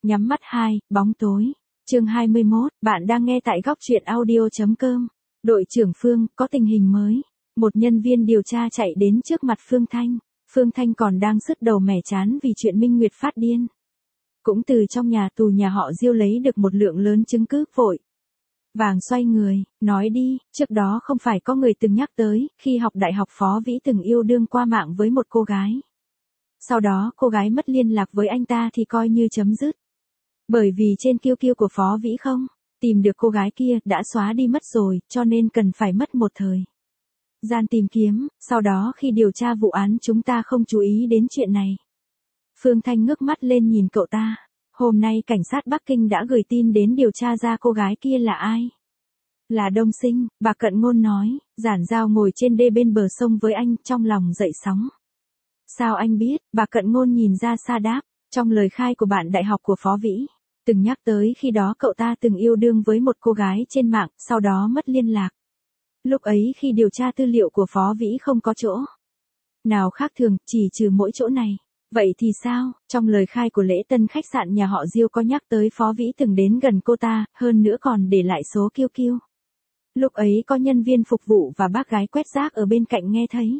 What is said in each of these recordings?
Nhắm mắt 2, bóng tối. Chương 21, bạn đang nghe tại góc truyện audio.com. Đội trưởng Phương, có tình hình mới. Một nhân viên điều tra chạy đến trước mặt Phương Thanh. Phương Thanh còn đang sứt đầu mẻ chán vì chuyện Minh Nguyệt phát điên. Cũng từ trong nhà tù nhà họ Diêu lấy được một lượng lớn chứng cứ vội. Vàng xoay người, nói đi, trước đó không phải có người từng nhắc tới, khi học đại học Phó Vĩ từng yêu đương qua mạng với một cô gái. Sau đó cô gái mất liên lạc với anh ta thì coi như chấm dứt. Bởi vì trên QQ của Phó Vĩ không tìm được cô gái kia đã xóa đi mất rồi, cho nên cần phải mất một thời gian tìm kiếm, sau đó khi điều tra vụ án chúng ta không chú ý đến chuyện này. Phương Thanh ngước mắt lên nhìn cậu ta. Hôm nay cảnh sát Bắc Kinh đã gửi tin đến điều tra ra cô gái kia là ai. Là Đông Sinh, bà Cận Ngôn nói. Giản Giao ngồi trên đê bên bờ sông với anh, trong lòng dậy sóng. Sao anh biết? Bà Cận Ngôn nhìn ra xa đáp. Trong lời khai của bạn đại học của Phó Vĩ, từng nhắc tới khi đó cậu ta từng yêu đương với một cô gái trên mạng, sau đó mất liên lạc. Lúc ấy khi điều tra tư liệu của Phó Vĩ không có chỗ nào khác thường, chỉ trừ mỗi chỗ này. Vậy thì sao? Trong lời khai của lễ tân khách sạn nhà họ Diêu có nhắc tới Phó Vĩ từng đến gần cô ta, hơn nữa còn để lại số QQ. Lúc ấy có nhân viên phục vụ và bác gái quét rác ở bên cạnh nghe thấy.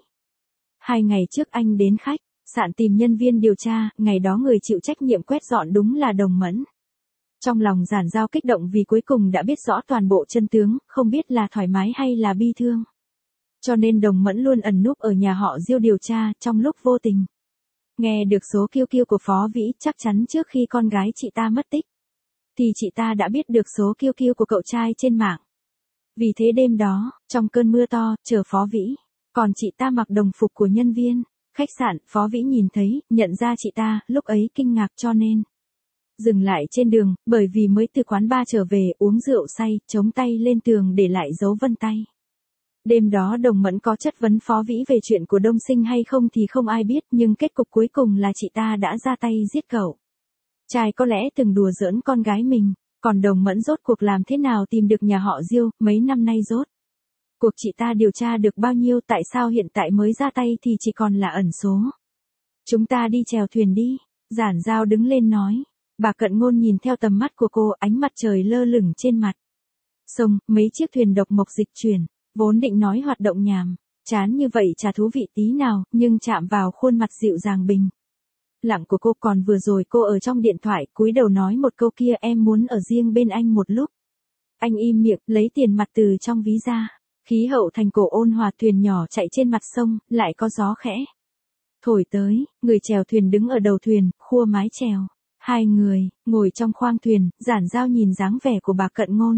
2 ngày trước anh đến khách sạn tìm nhân viên điều tra, ngày đó người chịu trách nhiệm quét dọn đúng là Đồng Mẫn. Trong lòng Giản Giao kích động vì cuối cùng đã biết rõ toàn bộ chân tướng, không biết là thoải mái hay là bi thương. Cho nên Đồng Mẫn luôn ẩn núp ở nhà họ Diêu điều tra, trong lúc vô tình nghe được số QQ của Phó Vĩ, chắc chắn trước khi con gái chị ta mất tích thì chị ta đã biết được số QQ của cậu trai trên mạng. Vì thế đêm đó, trong cơn mưa to, chờ Phó Vĩ, còn chị ta mặc đồng phục của nhân viên khách sạn, Phó Vĩ nhìn thấy, nhận ra chị ta, lúc ấy kinh ngạc cho nên dừng lại trên đường, bởi vì mới từ quán bar trở về, uống rượu say, chống tay lên tường để lại dấu vân tay. Đêm đó Đồng Mẫn có chất vấn Phó Vĩ về chuyện của Đông Sinh hay không thì không ai biết, nhưng kết cục cuối cùng là chị ta đã ra tay giết cậu trai có lẽ từng đùa giỡn con gái mình. Còn Đồng Mẫn rốt cuộc làm thế nào tìm được nhà họ Diêu, mấy năm nay rốt cuộc chị ta điều tra được bao nhiêu, tại sao hiện tại mới ra tay thì chỉ còn là ẩn số. Chúng ta đi chèo thuyền đi. Giản Giao đứng lên nói. Bà Cận Ngôn nhìn theo tầm mắt của cô, ánh mặt trời lơ lửng trên mặt sông, mấy chiếc thuyền độc mộc dịch chuyển. Vốn định nói hoạt động nhàm chán như vậy chả thú vị tí nào, nhưng chạm vào khuôn mặt dịu dàng bình lặng của cô. Còn vừa rồi cô ở trong điện thoại cúi đầu nói một câu kia, em muốn ở riêng bên anh một lúc. Anh im miệng, lấy tiền mặt từ trong ví ra. Khí hậu thành cổ ôn hòa, thuyền nhỏ chạy trên mặt sông, lại có gió khẽ thổi tới, người chèo thuyền đứng ở đầu thuyền, khua mái chèo. 2 người ngồi trong khoang thuyền. Giản Giao nhìn dáng vẻ của bà Cận Ngôn.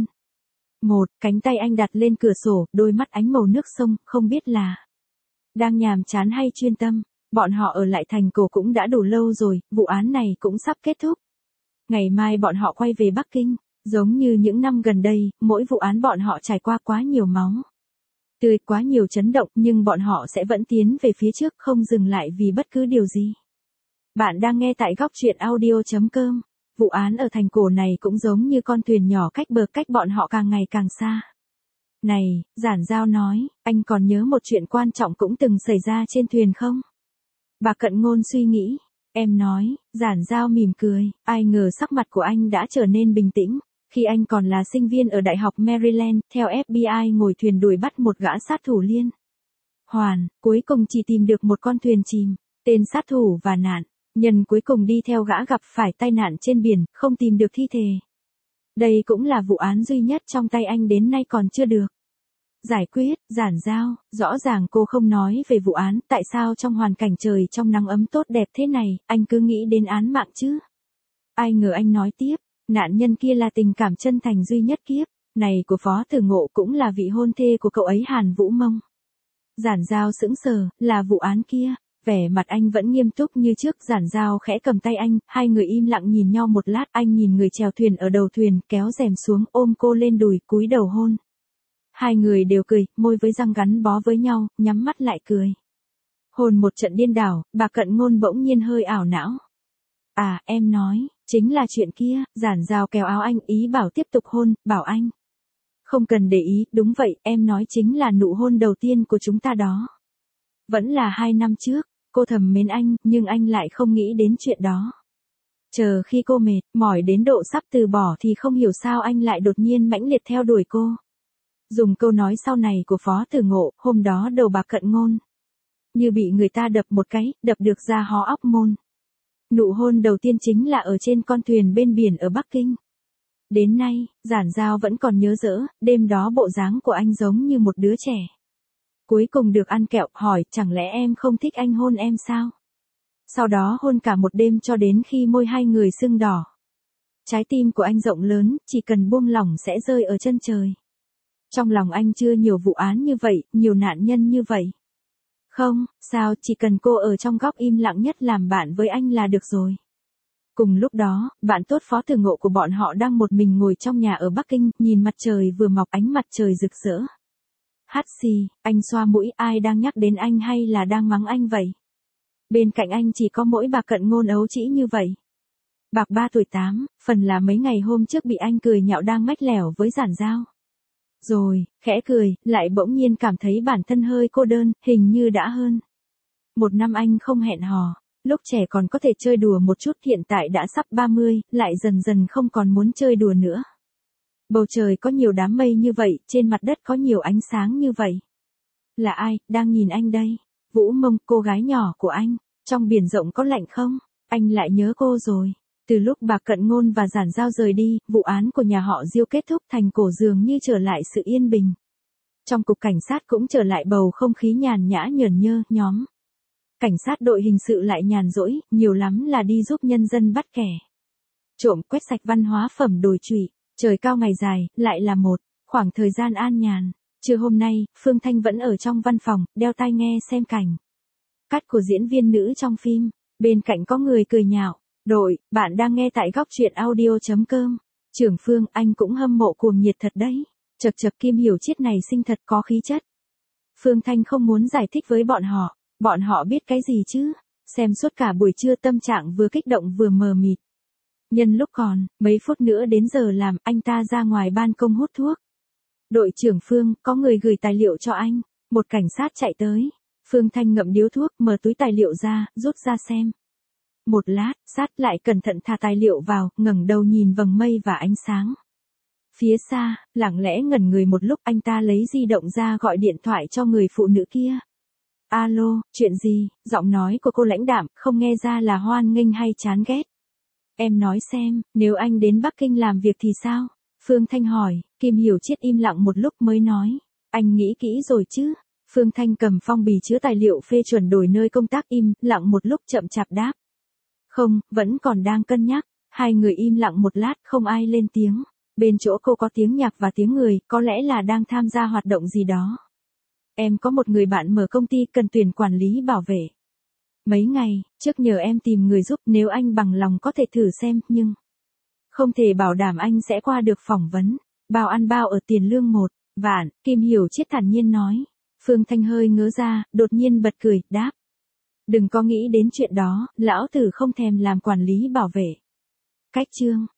Cánh tay anh đặt lên cửa sổ, đôi mắt ánh màu nước sông, không biết là đang nhàm chán hay chuyên tâm. Bọn họ ở lại thành cổ cũng đã đủ lâu rồi, vụ án này cũng sắp kết thúc. Ngày mai bọn họ quay về Bắc Kinh. Giống như những năm gần đây, mỗi vụ án bọn họ trải qua quá nhiều máu tươi, quá nhiều chấn động, nhưng bọn họ sẽ vẫn tiến về phía trước, không dừng lại vì bất cứ điều gì. Bạn đang nghe tại góc truyện audio.com. Vụ án ở thành cổ này cũng giống như con thuyền nhỏ cách bờ, cách bọn họ càng ngày càng xa. Này, Giản Giao nói, anh còn nhớ một chuyện quan trọng cũng từng xảy ra trên thuyền không? Bà Cận Ngôn suy nghĩ. Em nói. Giản Giao mỉm cười, ai ngờ sắc mặt của anh đã trở nên bình tĩnh. Khi anh còn là sinh viên ở Đại học Maryland, theo FBI ngồi thuyền đuổi bắt một gã sát thủ liên hoàn, cuối cùng chỉ tìm được một con thuyền chìm. Tên sát thủ và nạn nhân cuối cùng đi theo gã gặp phải tai nạn trên biển, không tìm được thi thể. Đây cũng là vụ án duy nhất trong tay anh đến nay còn chưa được giải quyết. Giản Giao, rõ ràng cô không nói về vụ án, tại sao trong hoàn cảnh trời trong nắng ấm tốt đẹp thế này, anh cứ nghĩ đến án mạng chứ? Ai ngờ anh nói tiếp, nạn nhân kia là tình cảm chân thành duy nhất kiếp này của Phó Tử Ngộ, cũng là vị hôn thê của cậu ấy Hàn Vũ Mông. Giản Giao sững sờ, là vụ án kia. Vẻ mặt anh vẫn nghiêm túc như trước. Giản Giao khẽ cầm tay anh, 2 người im lặng nhìn nhau một lát. Anh nhìn người chèo thuyền ở đầu thuyền, kéo rèm xuống, ôm cô lên đùi, cúi đầu hôn. 2 người đều cười, môi với răng gắn bó với nhau, nhắm mắt lại cười. Hôn một trận điên đảo, bà Cận Ngôn bỗng nhiên hơi ảo não. À, em nói, chính là chuyện kia. Giản Giao kéo áo anh, ý bảo tiếp tục hôn, bảo anh không cần để ý. Đúng vậy, em nói chính là nụ hôn đầu tiên của chúng ta đó. Vẫn là 2 năm trước. Cô thầm mến anh, nhưng anh lại không nghĩ đến chuyện đó. Chờ khi cô mệt, mỏi đến độ sắp từ bỏ thì không hiểu sao anh lại đột nhiên mãnh liệt theo đuổi cô. Dùng câu nói sau này của Phó Tử Ngộ, hôm đó đầu bạc cận ngôn. Như bị người ta đập một cái, đập được ra hó óc môn. Nụ hôn đầu tiên chính là ở trên con thuyền bên biển ở Bắc Kinh. Đến nay, Giản Giao vẫn còn nhớ rõ, đêm đó bộ dáng của anh giống như một đứa trẻ. Cuối cùng được ăn kẹo, hỏi, chẳng lẽ em không thích anh hôn em sao? Sau đó hôn cả một đêm cho đến khi môi hai người sưng đỏ. Trái tim của anh rộng lớn, chỉ cần buông lỏng sẽ rơi ở chân trời. Trong lòng anh chưa nhiều vụ án như vậy, nhiều nạn nhân như vậy. Không, sao, chỉ cần cô ở trong góc im lặng nhất làm bạn với anh là được rồi. Cùng lúc đó, bạn tốt Phó Tử Ngộ của bọn họ đang một mình ngồi trong nhà ở Bắc Kinh, nhìn mặt trời vừa mọc ánh mặt trời rực rỡ. Hát xì, anh xoa mũi, ai đang nhắc đến anh hay là đang mắng anh vậy? Bên cạnh anh chỉ có mỗi bà Cận Ngôn ấu trĩ như vậy. Bạc 3 tuổi 8, phần là mấy ngày hôm trước bị anh cười nhạo đang mách lẻo với Giản Giao. Rồi, khẽ cười, lại bỗng nhiên cảm thấy bản thân hơi cô đơn, hình như đã hơn 1 năm anh không hẹn hò. Lúc trẻ còn có thể chơi đùa một chút, hiện tại đã sắp 30, lại dần dần không còn muốn chơi đùa nữa. Bầu trời có nhiều đám mây như vậy, trên mặt đất có nhiều ánh sáng như vậy. Là ai, đang nhìn anh đây? Vũ Mông, cô gái nhỏ của anh. Trong biển rộng có lạnh không? Anh lại nhớ cô rồi. Từ lúc Bạc Cận Ngôn và Giản Giao rời đi, vụ án của nhà họ Diêu kết thúc, thành cổ dường như trở lại sự yên bình. Trong cục cảnh sát cũng trở lại bầu không khí nhàn nhã nhởn nhơ, nhóm cảnh sát đội hình sự lại nhàn rỗi, nhiều lắm là đi giúp nhân dân bắt kẻ trộm, quét sạch văn hóa phẩm đồi trụy. Trời cao ngày dài, lại là một khoảng thời gian an nhàn. Trưa hôm nay, Phương Thanh vẫn ở trong văn phòng, đeo tai nghe xem cảnh cắt của diễn viên nữ trong phim. Bên cạnh có người cười nhạo. Đội, bạn đang nghe tại góc truyện audio.com. Trưởng Phương, anh cũng hâm mộ cuồng nhiệt thật đấy. Chật chật, Kim Hiểu Chiết này xinh thật, có khí chất. Phương Thanh không muốn giải thích với bọn họ. Bọn họ biết cái gì chứ? Xem suốt cả buổi trưa tâm trạng vừa kích động vừa mờ mịt. Nhân lúc còn mấy phút nữa đến giờ làm, anh ta ra ngoài ban công hút thuốc. Đội trưởng Phương, có người gửi tài liệu cho anh. Một cảnh sát chạy tới. Phương Thanh ngậm điếu thuốc, mở túi tài liệu ra, rút ra xem. Một lát, sát lại cẩn thận thả tài liệu vào, ngẩng đầu nhìn vầng mây và ánh sáng. Phía xa, lặng lẽ ngẩn người một lúc, anh ta lấy di động ra gọi điện thoại cho người phụ nữ kia. Alo, chuyện gì? Giọng nói của cô lãnh đạm, không nghe ra là hoan nghênh hay chán ghét. Em nói xem, nếu anh đến Bắc Kinh làm việc thì sao? Phương Thanh hỏi. Kim Hiểu Chiết im lặng một lúc mới nói. Anh nghĩ kỹ rồi chứ? Phương Thanh cầm phong bì chứa tài liệu phê chuẩn đổi nơi công tác, im lặng một lúc chậm chạp đáp. Không, vẫn còn đang cân nhắc. Hai người im lặng một lát, không ai lên tiếng. Bên chỗ cô có tiếng nhạc và tiếng người, có lẽ là đang tham gia hoạt động gì đó. Em có một người bạn mở công ty cần tuyển quản lý bảo vệ. Mấy ngày trước nhờ em tìm người giúp, nếu anh bằng lòng có thể thử xem, nhưng không thể bảo đảm anh sẽ qua được phỏng vấn. Bao ăn bao ở, tiền lương 1 vạn, Kim Hiểu Chiết thản nhiên nói. Phương Thanh hơi ngớ ra, đột nhiên bật cười, đáp. Đừng có nghĩ đến chuyện đó, lão tử không thèm làm quản lý bảo vệ. Cách chương